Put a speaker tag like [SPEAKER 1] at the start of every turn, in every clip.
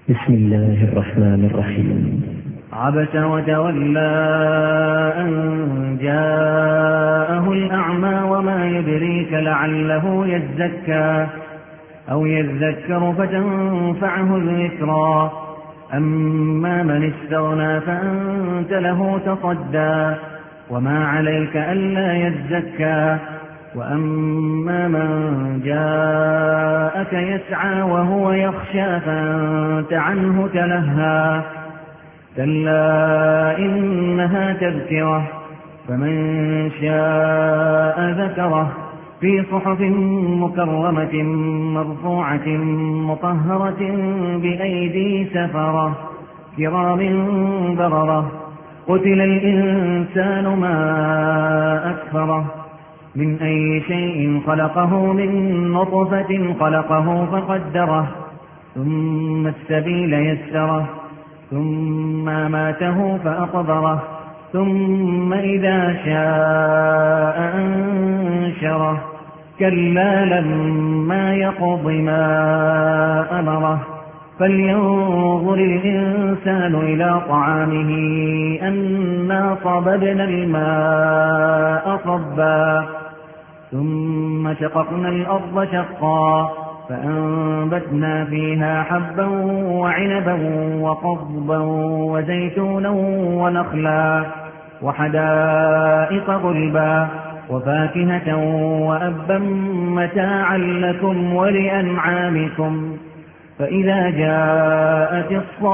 [SPEAKER 1] بسم الله الرحمن الرحيم.
[SPEAKER 2] عبس وتولى أن جاءه الأعمى وما يدريك لعله يزكى أو يذكر فتنفعه الذكرى. أما من استغنى فأنت له تصدى وما عليك ألا يزكى. وأما من جاءك يسعى وهو يخشى فأنت عنه تلهى. كلا إنها تذكرة فمن شاء ذكره في صحف مكرمة مرفوعة مطهرة بأيدي سفرة كرام بررة. قتل الإنسان ما أكفره من أي شيء خلقه من نطفة خلقه فقدره ثم السبيل يسره ثم أماته فأقبره ثم إذا شاء أنشره. كلا لما يقض ما أمره فلينظر الإنسان إلى طعامه أنا صببنا الماء صبا ثم شققنا الأرض شقا فأنبتنا فيها حبا وعنبا وقضبا وزيتونا ونخلا وحدائق غلبا وفاكهة وأبا متاعا لكم ولأنعامكم. فإذا جاءت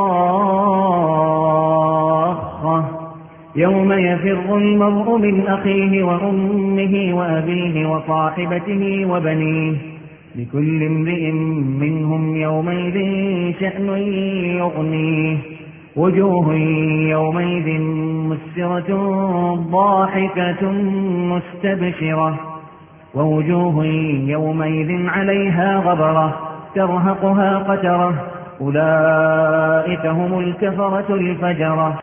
[SPEAKER 2] الصاخة يوم يفر المرء من أخيه وأمه وأبيه وصاحبته وبنيه لكل امرئ منهم يومئذ شأن يغنيه. وجوه يومئذ مسرة ضاحكة مستبشرة ووجوه يومئذ عليها غبرة ترهقها قترة. أولئك هم الكفرة الفجرة.